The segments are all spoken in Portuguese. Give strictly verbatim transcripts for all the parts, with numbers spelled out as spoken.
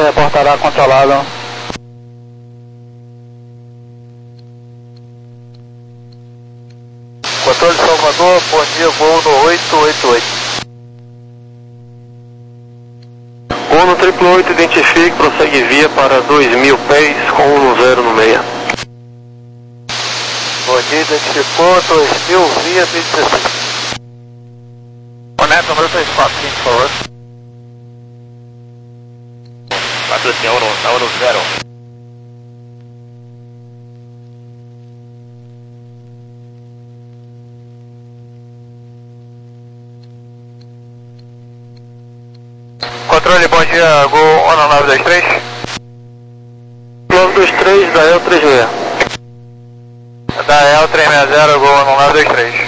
você reportará controlado. Controle Salvador, bom dia, voo no oito oito oito. Voo no triplo oito, identifique, prossegue via para dois mil pés com um zero no meia. Bom dia, identificou, dois mil via vinte e seis. Conecta número três quatro cinco, por favor. quatro cinco um zero. Controle, bom dia, Gol um nove dois três. nove dois três, da E L três seis. Da E L três seis zero, Gol um nove dois três.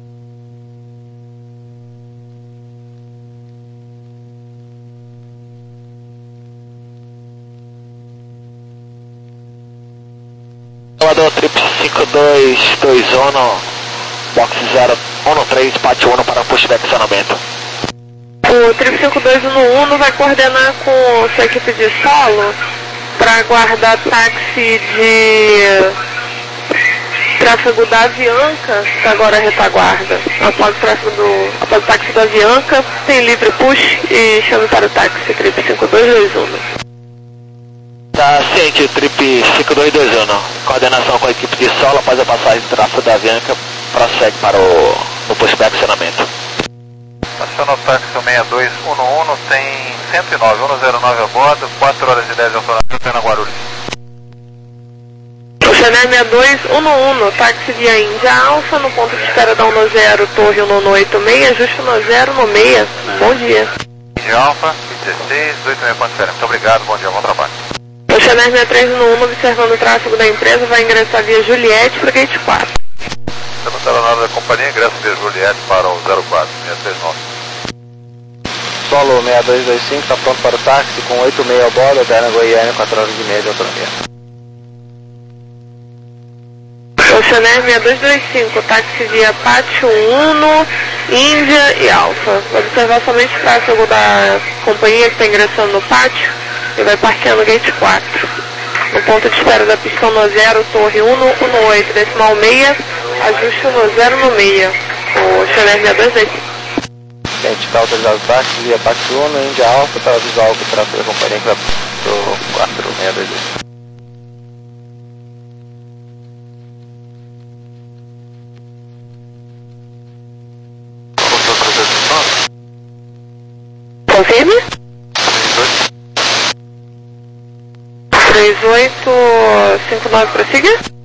Salvador, trip cinco dois dois um, box zero um três, pátio um para pushback acionamento. O trip cinco dois um um vai coordenar com sua equipe de solo para aguardar táxi de tráfego da Avianca, que agora é retaguarda. Após o, tráfego do, após o táxi da Avianca, tem livre push e chame para o táxi trip cinco dois dois um. Tá ciente, trip cinco dois dois um, coordenação com a equipe de solo após a passagem do tráfego da Avianca, prossegue para o no pushback acionamento. Aciona o táxi seis dois um um, tem cento e nove, cento e nove a bordo, quatro horas e dez de autonomia, na Guarulhos. Chanel seis dois um um, táxi via Índia Alfa, no ponto de espera da um zero, Torre um oito seis, ajuste um zero no meia. Bom dia. Índia Alfa, vinte e seis, oito seis ponto zero. Muito obrigado, bom dia, bom trabalho. O Chanel seis três um um, observando o tráfego da empresa, vai ingressar via Juliette para Gate quatro. Levantada nada da companhia, ingresso via Juliette para o zero quatro, seis três nove. Solo seis dois dois cinco, está pronto para o táxi com oito seis a bordo, até na Goiânia, quatro horas e meia de autonomia. O Chanel seis dois dois cinco, táxi via Pátio Uno, Índia e Alfa. Vai observar somente o tráfego da companhia que está ingressando no pátio e vai parquear no Gate quatro. No ponto de espera da pista um zero, Torre um um oito, decimal meia, ajuste um zero no meia. O Chanel seis dois dois cinco. Gente, está autorizado o táxi via Pátio Uno, Índia Alfa, está visual que o tráfego da companhia que vai para o quatro seis dois dois. Confirme. três oito cinco nove, prossiga.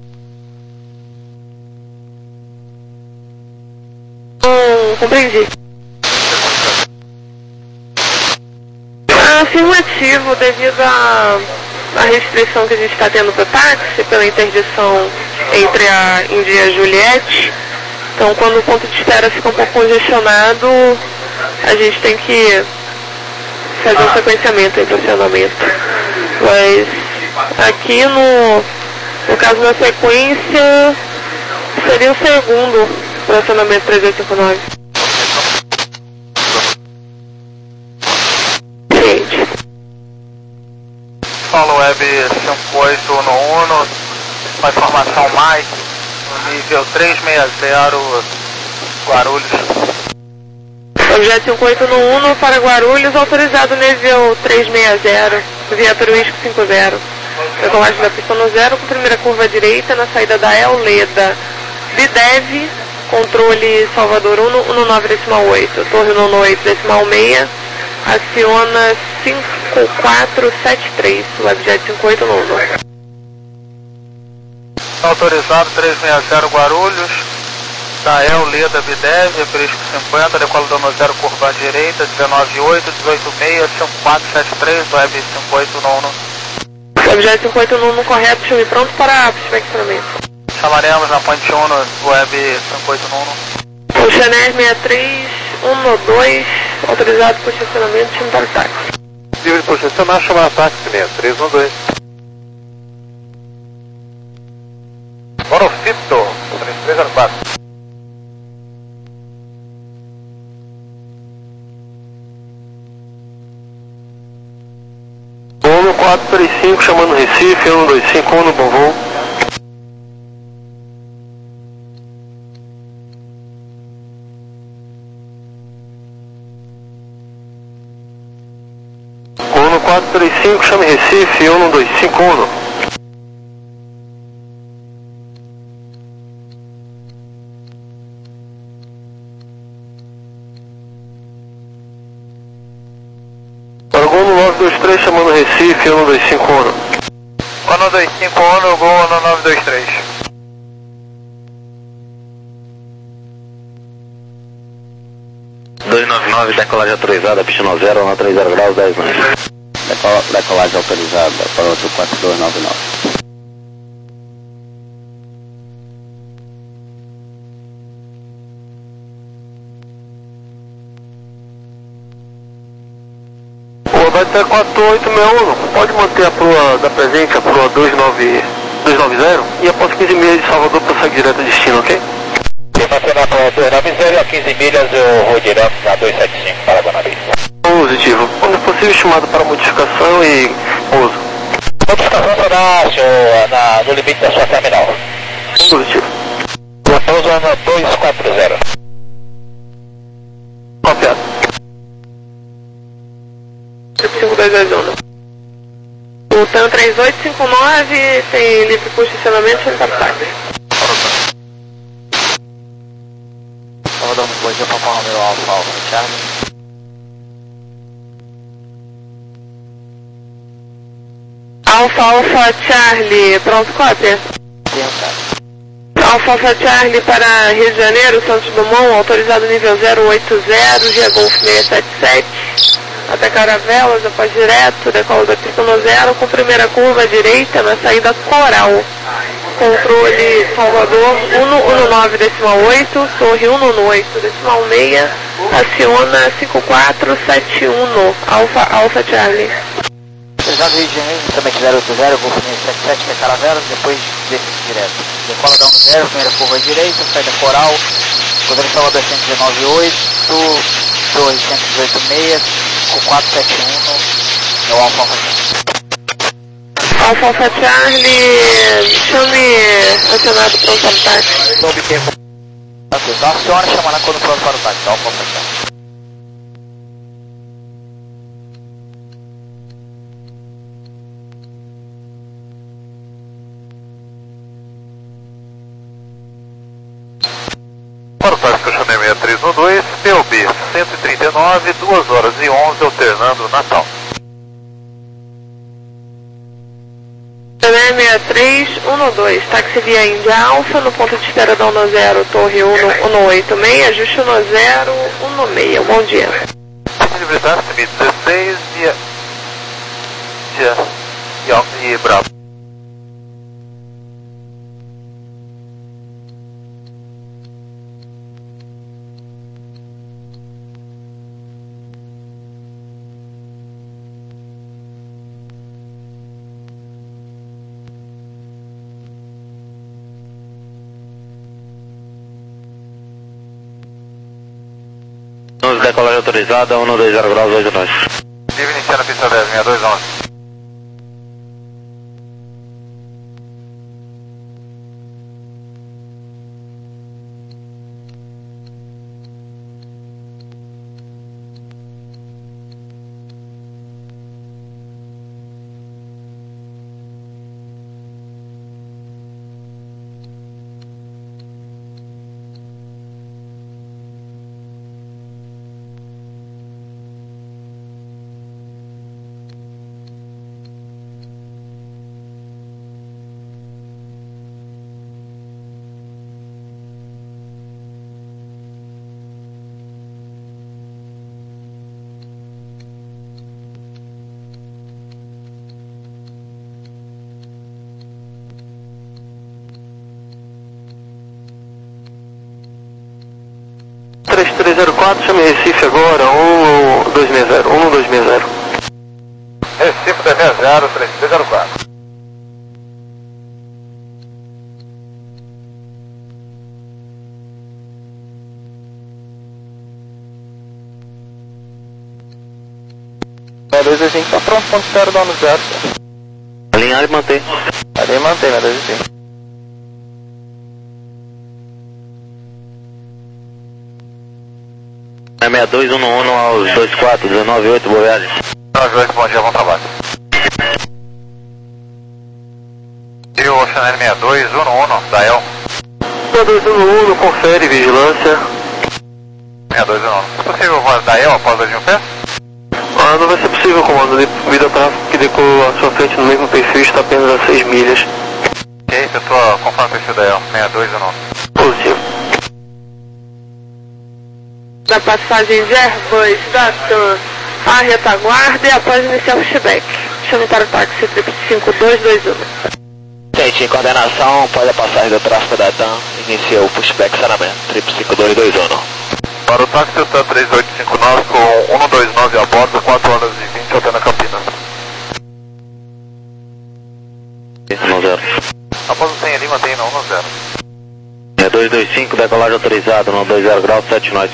Hum, compreendi. Afirmativo, devido à à restrição que a gente está tendo para o táxi, pela interdição entre a Índia e a Juliette. Então, quando o ponto de espera fica um pouco congestionado, a gente tem que fazer um sequenciamento entre o acionamento. Mas aqui no, no caso da sequência, seria o segundo para o acionamento três oito cinco nove. Gente. Solo Web cinco oito um um, uma informação mais, no nível três seis zero, Guarulhos. Objeto cinco oito um um para Guarulhos, autorizado nível três seis zero, viatura Whisky cinco zero. Decolagem da pista no zero, com primeira curva à direita, na saída da Euleda. Bidev, controle Salvador um um nove decimal oito, Torre um oito decimal seis, aciona cinco quatro sete três, Webjet cinco oito um um. Autorizado três seis zero Guarulhos, da Euleda Bidev, Prisco cinquenta, decola do zero, curva à direita, dezenove oito, dezoito seis, cinco quatro sete três, Web cinco oito um um. Webjet cinco oito um um correto, chame pronto para aperfeiçoamento. Chamaremos na ponte um no Web cinco oito um um. O Chanel seis três um dois, autorizado por estacionamento, chame para o táxi. Livre por estacionar, chamar táxi seis três um dois. Monofito, três três zero quatro. quatro três cinco chamando Recife, um dois cinco um no bom voo. um quatro três cinco, chame Recife, um dois cinco um. nove dois três chamando Recife, um dois cinco um. um dois cinco um, Gol no nove dois três. dois nove nove, decolagem autorizada, pista no zero, na trinta graus, dez mais. Decolagem autorizada para outro quatro dois nove nove. Vai ter quatro oito seis um, pode manter a proa da presente, a proa dois nove zero, e após quinze milhas de Salvador prossegue direto a destino, ok? Estacionar a proa dois nove zero e a quinze milhas eu vou direto na dois sete cinco para Guanabara. Positivo. Quando possível, chamado para modificação e pouso. Modificação será senhor, na, no limite da sua terminal. Positivo. Pouso na dois quatro zero. Copiado. cinco dois dois um. O TAM três oito cinco nove tem livre por estacionamento sem taxi. Estava dando bom dia para o meu Alfa Alfa Charlie. Alfa Alfa Charlie, pronto, cópia. Alfa Alfa Charlie para Rio de Janeiro, Santos Dumont, autorizado nível zero oito zero, G Golf seiscentos e setenta e sete. Até Caravelas, após direto, decola da pista no zero, com primeira curva à direita na saída Coral. Controle Salvador um um nove decimal oito, torre um um oito decimal seis, aciona cinco quatro sete um, Alfa Alfa Charlie. Autorizado Rio de Janeiro, também zero oito zero, Golf seiscentos e setenta e sete, até Caravelas, depois desce direto. Decola da um zero, primeira curva à direita, saída Coral, controle Salvador cento e dezenove oito, torre cento e dezoito seis, quatro sete um, no Alfa Alfa Charlie. Alfa Alfa Charlie, chame acionado pronto para o táxi. Soube que é só aciona chamando quando pronto para o táxi, Alfa Alfa Charlie. Para o táxi que eu chamei seis três um dois, P O B cento e trinta e nove, duas horas e onze, alternando Natal. seis três um dois, táxi via Índia Alfa, no ponto de espera da um zero, torre um oito seis, ajuste um zero um seis, bom dia. Livre táxi, M dezesseis, via Índia e Bravo. Decolagem autorizada, um dois zero graus, oito nós. Livre iniciando a pista dez, seis dois onze. três três zero quatro, chame Recife agora, um dois seis zero, um dois seis zero. Recife dois seis zero, três três zero quatro. dois dois dois cinco tá pronto, ponto zero, down no zero. Alinhar e manter. Alinhar e manter, né, dois dois cinco. É sessenta e dois, um um aos dois quatro, dezenove oito, boa viagem. dezenove oito, bom dia, bom trabalho. E o Ocean sessenta e dois, um um, da El. sessenta e dois, um um, confere, vigilância. sessenta e dois, um um. É possível voar da El após dois mil pés? Ah, não vai ser possível, comando, devido ao tráfego que decolou à sua frente no mesmo perfil, está apenas a seis milhas. Ok, efetua conforme o perfil da El, sessenta e dois, um um. Positivo. Da passagem de Airbus da TAM à retaguarda e após iniciar o pushback. Chame para o táxi triplo cinco dois dois um. Tente em coordenação, após a passagem do tráfego da TAM, inicia o pushback saramento, triplo cinco dois dois um. Para o táxi TAM três oito cinco nove com cento e vinte e nove a bordo, quatro horas e vinte até na Campinas. um zero. Após o cem ali, mantenha na um zero. É dois dois cinco, decolagem autorizada, no dois zero graus, sete nós.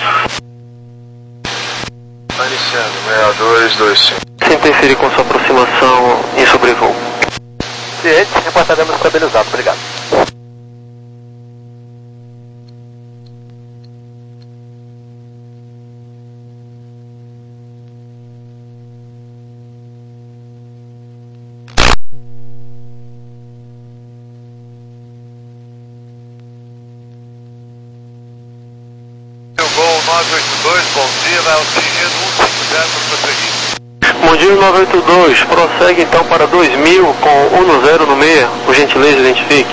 Está iniciando, sessenta e dois, dois cinco. Sem interferir com sua aproximação em sobrevoo. Ciente, reportaremos estabilizado, obrigado. nove oito dois, bom dia, vai atingir cento e cinquenta para prosseguir. Bom dia, nove oito dois, prossegue então para dois mil com um zero no meia, por gentileza identifique.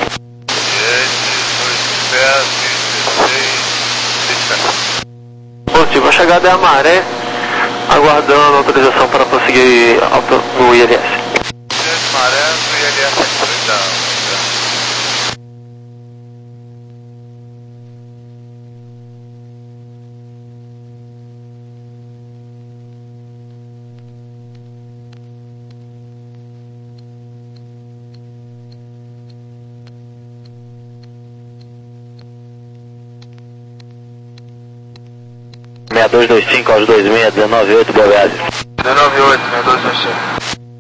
Positivo, a chegada é a Maré, aguardando autorização para prosseguir no I L S. Maré, no I L S autorizado. sessenta e dois, dois cinco aos dois seis, dezenove oito, boa viagem. dezenove oito, sessenta e dois, dois cinco.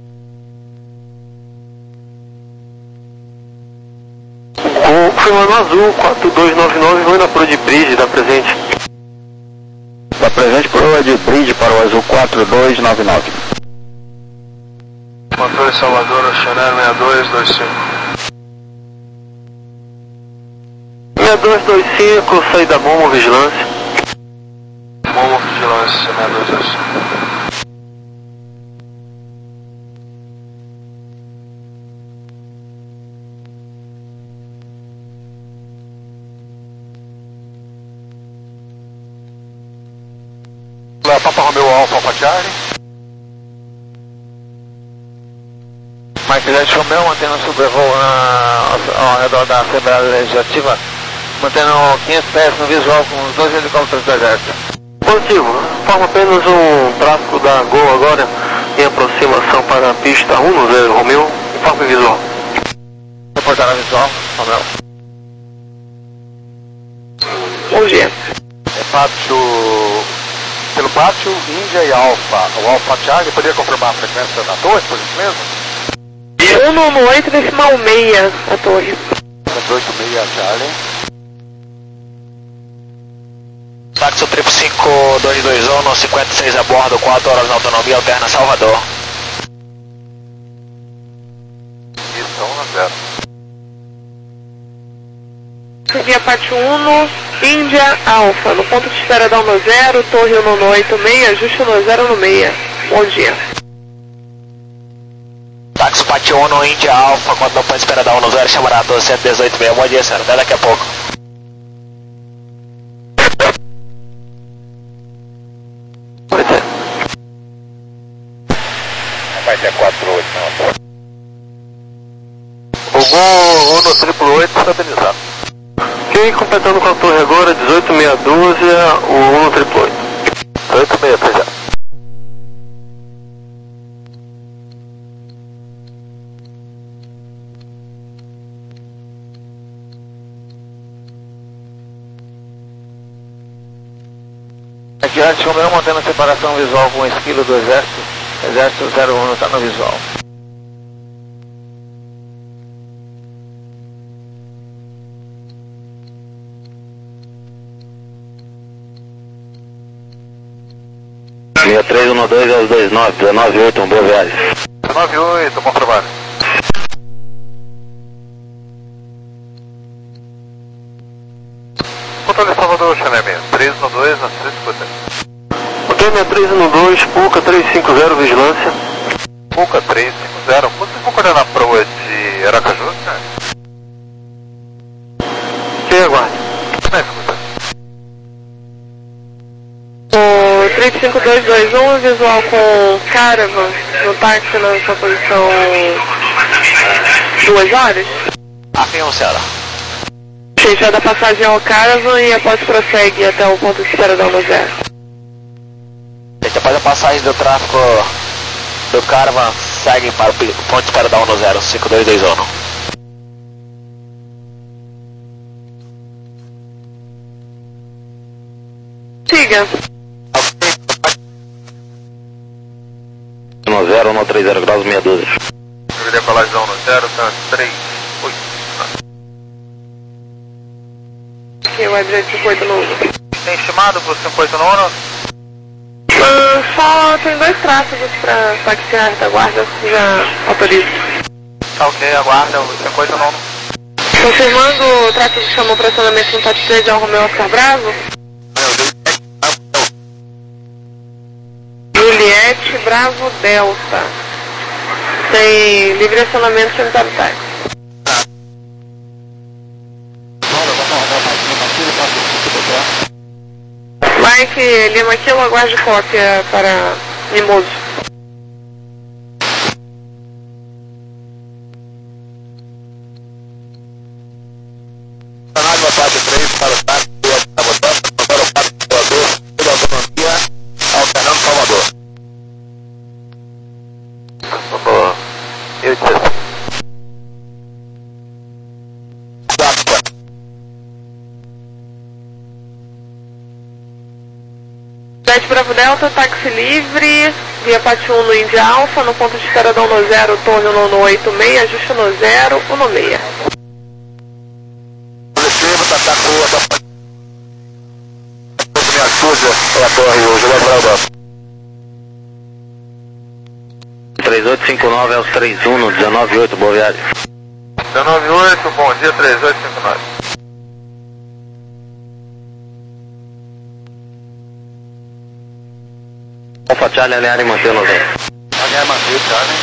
O Fernando Azul, quatro dois nove nove, vai na Pro de Bridge, da presente. Da presente Pro de Bridge para o Azul quatro dois nove nove. Controle Salvador, Oceanário sessenta e dois, dois cinco. sessenta e dois, dois cinco, saída Momo, vigilância. Momo, vigilância, sessenta e dois, dois cinco. Papa Romeo Alpha, Alpha Charlie. Mike Jet Romeo, mantendo sobrevoo ao redor da Assembleia Legislativa, mantendo quinhentos pés no visual com os dois helicópteros do Exército. Positivo, forma apenas um tráfego da Gol agora, em aproximação para a pista um zero Romeo, informe visual. Reportar a visual, Romeo. Bom dia. É pátio, pelo pátio Índia e Alfa, o Alfa Charlie, poderia confirmar a frequência da torre, por isso mesmo? um um oito decimal meia a torre. cento e oito seis Charlie. Táxi triplo cinco dois dois um, cinquenta e seis a bordo, quatro horas na autonomia, alterna Salvador. Isso, um zero. Via Pátio Uno, Índia Alfa, no ponto de espera da um zero, torre um um oito seis, ajuste um zero no meia. Bom dia. Táxi Pátio Uno, Índia Alfa, quando não pode esperar da um zero, chamará a torre cento e dezoito seis. Bom dia, senhora, até daqui a pouco. Vai ser quatro oito, não. O Gol Uno triplo oito estabilizado. Ok, completando com a torre agora, dezoito meia dúzia, o um triplo oito. dezoito meia, presente. Aqui a Romeo mantendo a separação visual com o esquilo do Exército, Exército zero um está no visual. seis três um dois é os dois nove, dezenove oito, um boa viagem. dezenove oito, bom trabalho. Controle Salvador, Xanemé, três um dois, na três cinquenta. Ok, minha três um dois, Puca três cinco zero, vigilância. Puca três cinco zero, vocês vão coordenar a proa de Aracaju, né? Ok, aguarde. Não, escuta. O três cinco dois dois um, visual com Caravan, no táxi na sua posição duas horas. Afirma, senhora. Fechada a passagem ao Caravan e após prossegue até o ponto de espera da ONU zero. Após a passagem do tráfego do Caravan, segue para o ponto de espera da ONU zero, cinco dois dois um. Siga. um zero, um três zero graus, meia dúzia. Decolagem da ONU zero, tá três oito. Aqui, o Webjet cinco oito no um. Tem estimado por cinco oito no um? Uh, só tem dois tráfegos para taxiar da guarda, já autoriza. Tá ok, aguarda o cinco oito no um. Confirmando, o tráfego chamou para acionamento no T três de Romeo Oscar Bravo. Juliette Bravo Delta. Tem livre acionamento sanitário táxi. Mike Lima Kilo, aguarde cópia para Mimoso. Canal quatro três para o táxi, para o táxi, para o Salvador, toda a autonomia, alternando Salvador. Salvador, eu disse. Jet Bravo Delta, táxi livre, via Pátio um no Índia Alfa, no ponto de espera da ONU zero, torre no oito seis, ajuste no zero, um seis. Positivo, tá tá rua, tá minha suja, é a torre, o Juliette Bravo Delta. três oito cinco nove é os três um no dezenove oito, boa viagem. dezenove oito, bom dia, três oito cinco nove. Alfa Charlie, alinhar e manter no zero. Alinhar e manter, Charlie.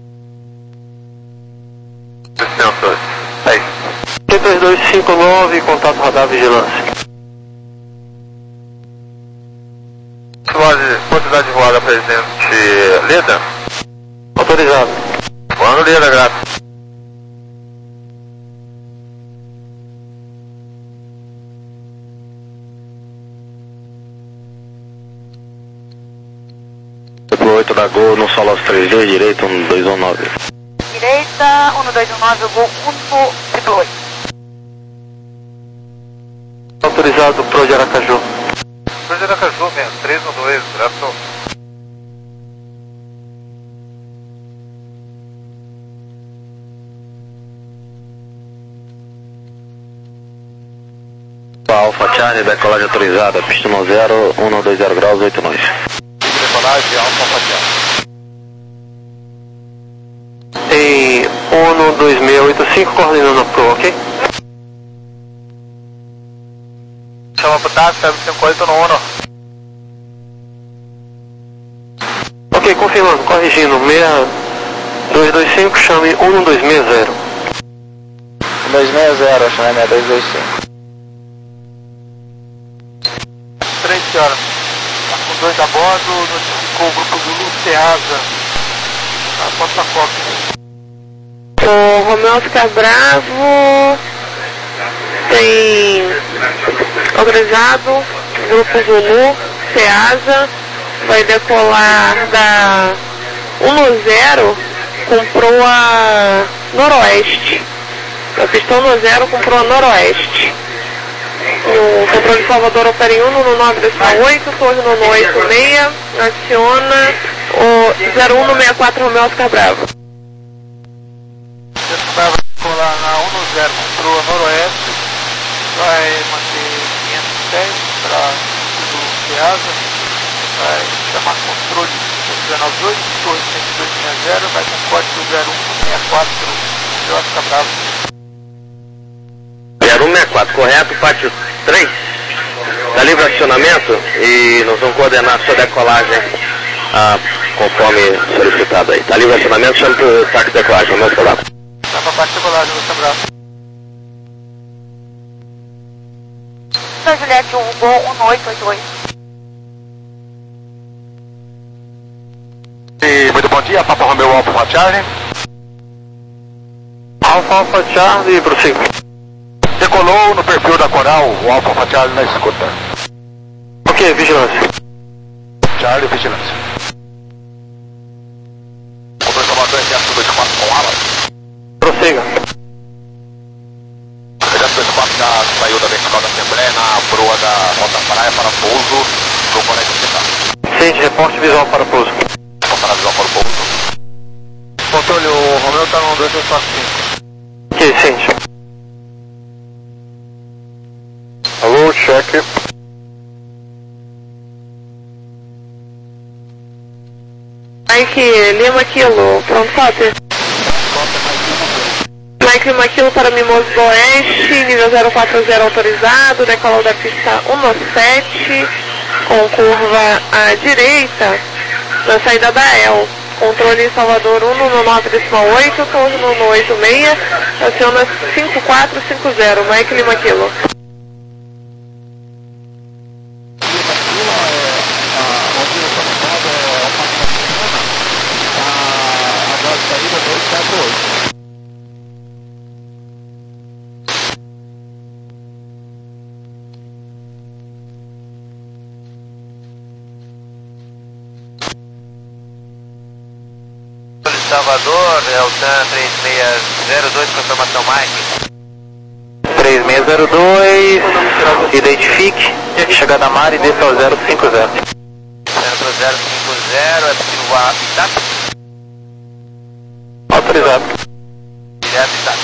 Licença, aí. T três dois cinco nove, contato radar vigilância. Quantidade de voada presente, Leda? Autorizado. Voando Leda, graças. oito da Gol, no solo aos três dois, direito, um dois um nove. Direita, um dois um nove, Gol um, triplo oito. Autorizado pro de Aracaju. Pro de Aracaju mesmo, três um dois, graças. Alfa Charlie, decolagem autorizada, pista no zero, um dois zero graus, oito nós. Decolagem, Alfa Fatiado. Tem ONU dois seis oito cinco coordenando a proa, ok? Chama pro táxi, pega o cinco oito no um. Ok, confirmando, corrigindo, seis dois dois cinco, chame um dois seis zero. dois seis zero, chame seis dois dois cinco. três senhoras. Com dois a bordo, notificou o grupo Zulu Ceasa. A porta cópia. O Romeo Oscar Bravo tem autorizado, grupo Zulu, Ceasa, vai decolar da um zero com proa noroeste. A pistão no zero com proa noroeste. O controle de Salvador opera em um no nove dois oito, torre no oito seis, aciona O zero um no sessenta e quatro Romeo Oscar Bravo. Oscar Bravo decolar na um no zero, control noroeste, vai manter quinhentos e dez para o Piazza, vai chamar controle dezenove oito, torre cento e dois sessenta, vai com código zero um sessenta e quatro Romeo Oscar Bravo. zero um sessenta e quatro, correto, pátio três. Está livre acionamento e nós vamos coordenar a sua decolagem ah, conforme solicitado aí. Está livre acionamento, chama para o táxi de decolagem, vamos falar. Tá para a parte de decolagem, Oscar Bravo. Da Juliette um, Gol um oito oito oito. E, muito bom dia, Papa Romeo Alfa Charlie. Alfa Alfa Charlie, prossiga. Decolou no perfil da Coral, o Alfa Charlie na escuta. Ok, vigilância. Charlie, vigilância. O dois comandante exército dois quatro com ala. Prossiga. O exército dois quatro já saiu da vertical da Assembleia na proa da Rota Praia para pouso do Conecto Hospital. Sente, reporte visual para pouso. Reportar a visão para o pouso. Controle, o Romeo está no dois dois quatro cinco. Ok, sente. Alô, cheque. Mike Lima Kilo, pronto, Fatih. Mike Lima Kilo para Mimoso do Oeste, nível zero quatro zero autorizado, decolou da pista um sete, com curva à direita, na saída da E L. Controle em Salvador um no nove oito, torno no oito seis, aciona cinco quatro cinco zero, Mike Lima Kilo. Salvador, é o TAM três seis zero dois, confirmação Mike. três seis zero dois, identifique, chegada a mar e desça ao zero cinco zero. zero zero cinco zero, é possível voar Itaca? Autorizado. Direto Itaca.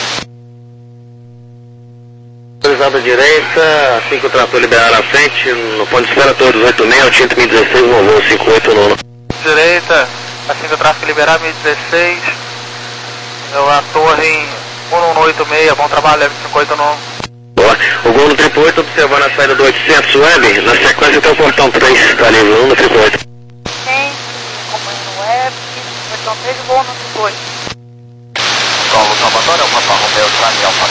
Autorizado à direita, assim que o trator liberar à frente, no ponto de espera, torre dezoito seis, Tinto mil e dezesseis, Volvo cinco oito nove. Direita, assim que o tráfego liberar, mil e dezesseis, a torre em um um oito seis, bom trabalho, cinco oito nove. Boa. O Gol no triplo oito, observando a saída do oitocentos Web, na sequência tem o portão três, está livre, um no triplo oito. Tem, companheiro Web, portão três, Gol no triplo oito. Paulo Salvador, é o Papa Romeo Charlie Alfa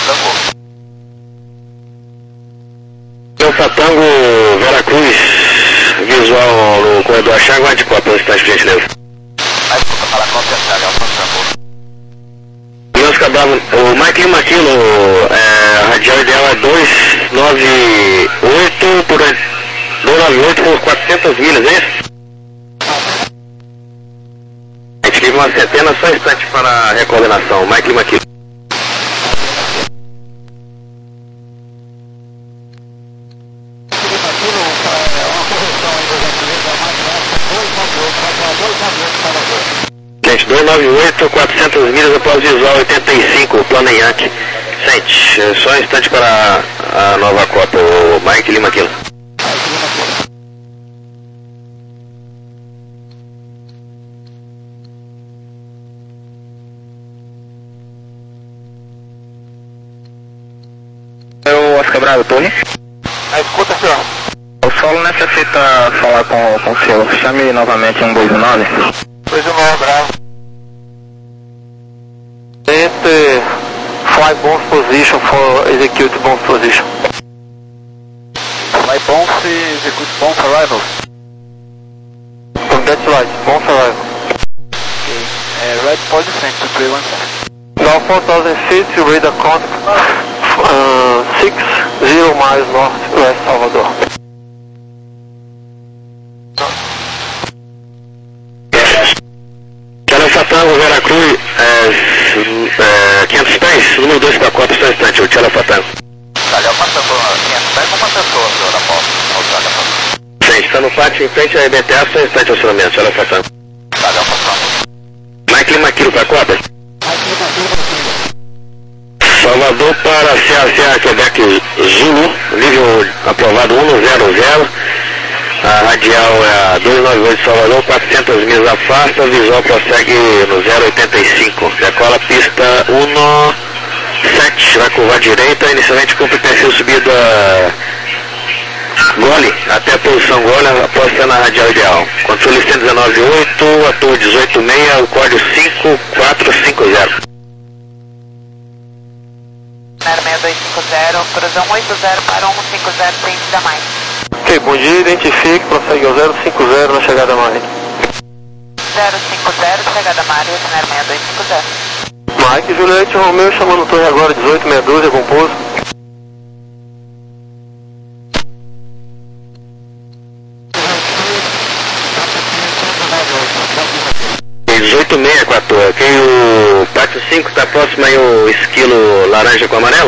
Tango. Alfa Tango, Veracruz, visual no corredor Achar, guarde quatro, velocidade de gentileza. Aí, escuta, fala com o Charlie Alfa Tango. Oscar Bravo, o Mike Lima Kilo, é, a radial ideal é duzentos e noventa e oito por duzentos e noventa e oito por quatrocentas milhas, é isso? A gente teve uma centena, só um instante para a recoordenação. Mike Lima Kilo. Gente, duzentos e noventa e oito, quatrocentas milhas após visual oitenta e cinco, plano em Yankee. Sente, só um instante para a nova Copa, o Mike Lima Kilo. É o Oscar Bravo, Tony. Ah, escuta, senhor. O solo necessita falar com, com o senhor. Chame novamente um dois nove. dois um nove, Bravo. Ente, fly bounce position for execute bounce position. Fly bounce, execute bounce arrival. That's right, bounce arrival. Ok. É, red point descent to three one seven. Now four thousand feet, radar contact, uh, six zero miles northwest Salvador. Alfa Tango, Veracruz, é, é, quinhentos pés, número dois da Copa, só um instante, o Tchela Tango. Olha, eu passei por quinhentos pés, não passei por senhor da Paula. Gente, está no pátio em frente à E B T A, só um instante, acionamento, Tchela Tango. Tá, Quilo para Copa. Salvador para C A C A Quebec Zulu, nível aprovado um zero zero. A radial é a duzentos e noventa e oito Salvador, quatrocentas milhas afasta, visual prossegue no zero oitenta e cinco. Decola pista dezessete, vai curvar à direita, inicialmente cumpre perfil subida gole, até a posição gole, após ser na radial ideal. Controle cento e dezenove ponto oito, a torre dezoito ponto seis, o código cinco quatro cinco zero. zero seis dois cinco zero, cruzão oito zero para um cinco zero, tem da mais. Ok, bom dia, identifique, prossegue ao zero cinco zero na chegada Mari. zero cinco zero, chegada Mari, zero seis dois cinco zero. Mike, Juliette, Romeu, chamando torre agora, dezoito meia dúzia, com pouso. dezoito sessenta e quatro, ok, o Pátio cinco está próximo aí o esquilo laranja com amarelo?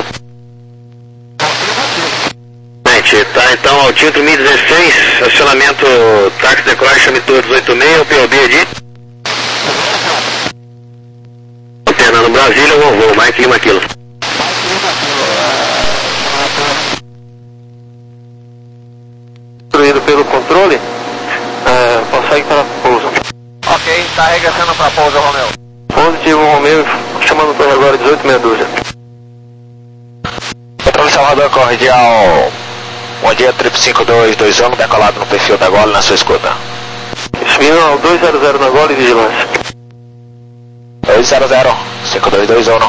Tá, então, altímetro mil e dezesseis, acionamento táxi decolagem Chamitor dezoito seis, o P O B de Fernando Brasília, o voo, Mike Lima Quilo. Instruído pelo controle, é, consegue para pouso. Ok, está regressando para pouso, Romeu. Positivo, Romeu, chamando torre agora, dezoito meia dúzia. Controle Salvador, cordial. Bom dia, trip cinco dois dois um, decolado no perfil da Gole na sua escuta. Subindo ao dois zero zero na Gole e vigilância. dois zero zero, cinco dois dois um.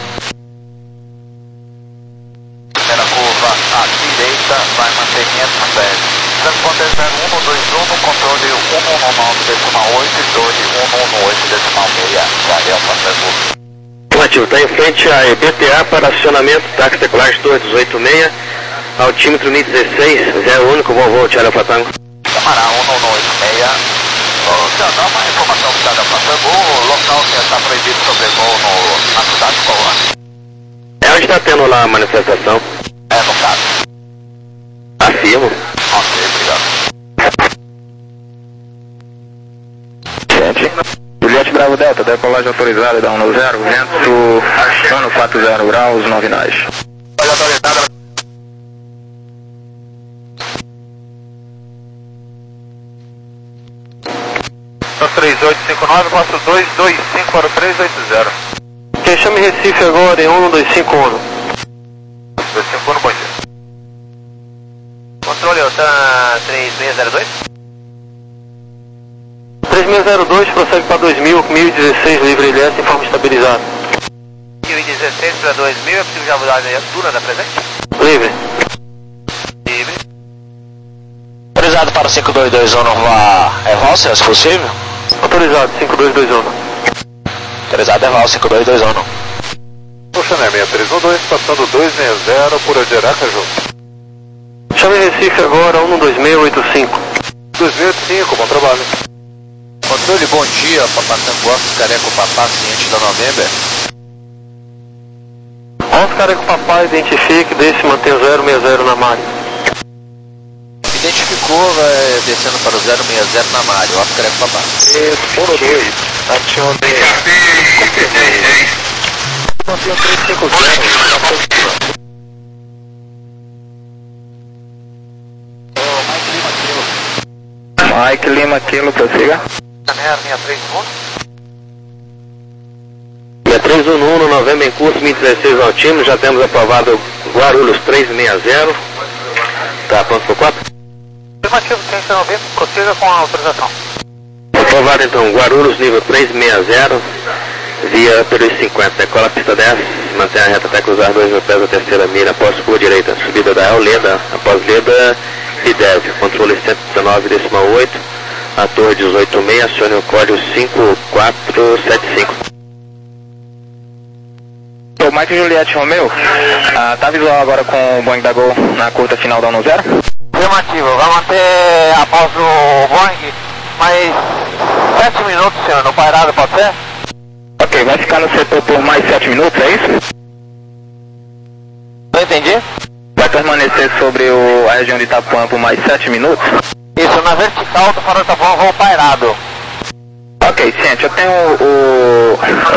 Primeira curva à direita, vai manter quinhentos pés. Transponder zero um dois um, controle um um nove decimal oito e dois um um oito decimal seis, Gabriel Passago. Ativo, está em frente a E B T A para acionamento, táxi decolagem torre dezoito seis, altímetro mil e dezesseis, zero único, bom voo, Tiara Patango. Camará um um oito seis, já dá uma informação que está da Passago, o local que está proibido sobrevoo no, na cidade de Colônia. É onde está tendo lá a manifestação? É, no caso. Afirmo. Ok, obrigado. Gente, Juliette Bravo Delta, decolagem autorizada da um zero, vento, sono quatro zero graus, nove nós. Olha, autorizada. três oito cinco nove, quatro dois dois cinco para o três oito zero. Ok, chame Recife agora em um dois cinco um. dois cinco um, bom dia. Controle, Otan três seis zero dois. três seis zero dois, prossegue para dois mil, mil e dezesseis, livre L S em forma estabilizada. mil e dezesseis para dois mil, é possível já mudar a altura da presente? Livre. Livre. Autorizado para o cinco dois dois um, é valsa, se possível? Autorizado, cinco dois dois um. Autorizado é valsa, cinco dois dois um. Oceaner seis três um dois, passando dois seis zero por Adiracaju. Chame Recife agora, um dois seis oito cinco. dois mil e cinco, bom trabalho. Controle, bom dia, Papatango, Oscar Careco Papá, ciente da November. Oscar Careco Papá, identifique, deixe manter zero seis zero na Mari. Identificou, vai descendo para o zero seis zero na Mari, Oscar Careco Papá. três um dois, acione. Mantenha três cinco zero. Mike Lima Quilo, prossiga. Minha três um. Minha três um um no novembro em curso, mil e dezesseis ao time, já temos aprovado Guarulhos três seis zero. Tá pronto por quatro? Afirmativo, quem está ouvindo, prossiga com a autorização. Aprovado então, Guarulhos nível três seis zero, via Peru cinquenta, decola pista dez, mantém a reta até cruzar dois mil pés da terceira milha, após por direita, subida da El Leda, após Leda e deve, controle cento e dezenove decimal oito, a torre dezoito seis, acione o código cinco quatro sete cinco. O Mike Juliette Romeu, ah, tá visual agora com o Boeing da Gol na curta final da um zero? Afirmativo, vai manter após o Boeing mais sete minutos, senhor, no pairado, pode ser? Ok, vai ficar no setor por mais sete minutos, é isso? Não entendi? Vai permanecer sobre o, a região de Itapuã por mais sete minutos? Isso, na vertical do farol de Itapuã, voo pairado. Ok. Ok, Ciente, eu tenho o, o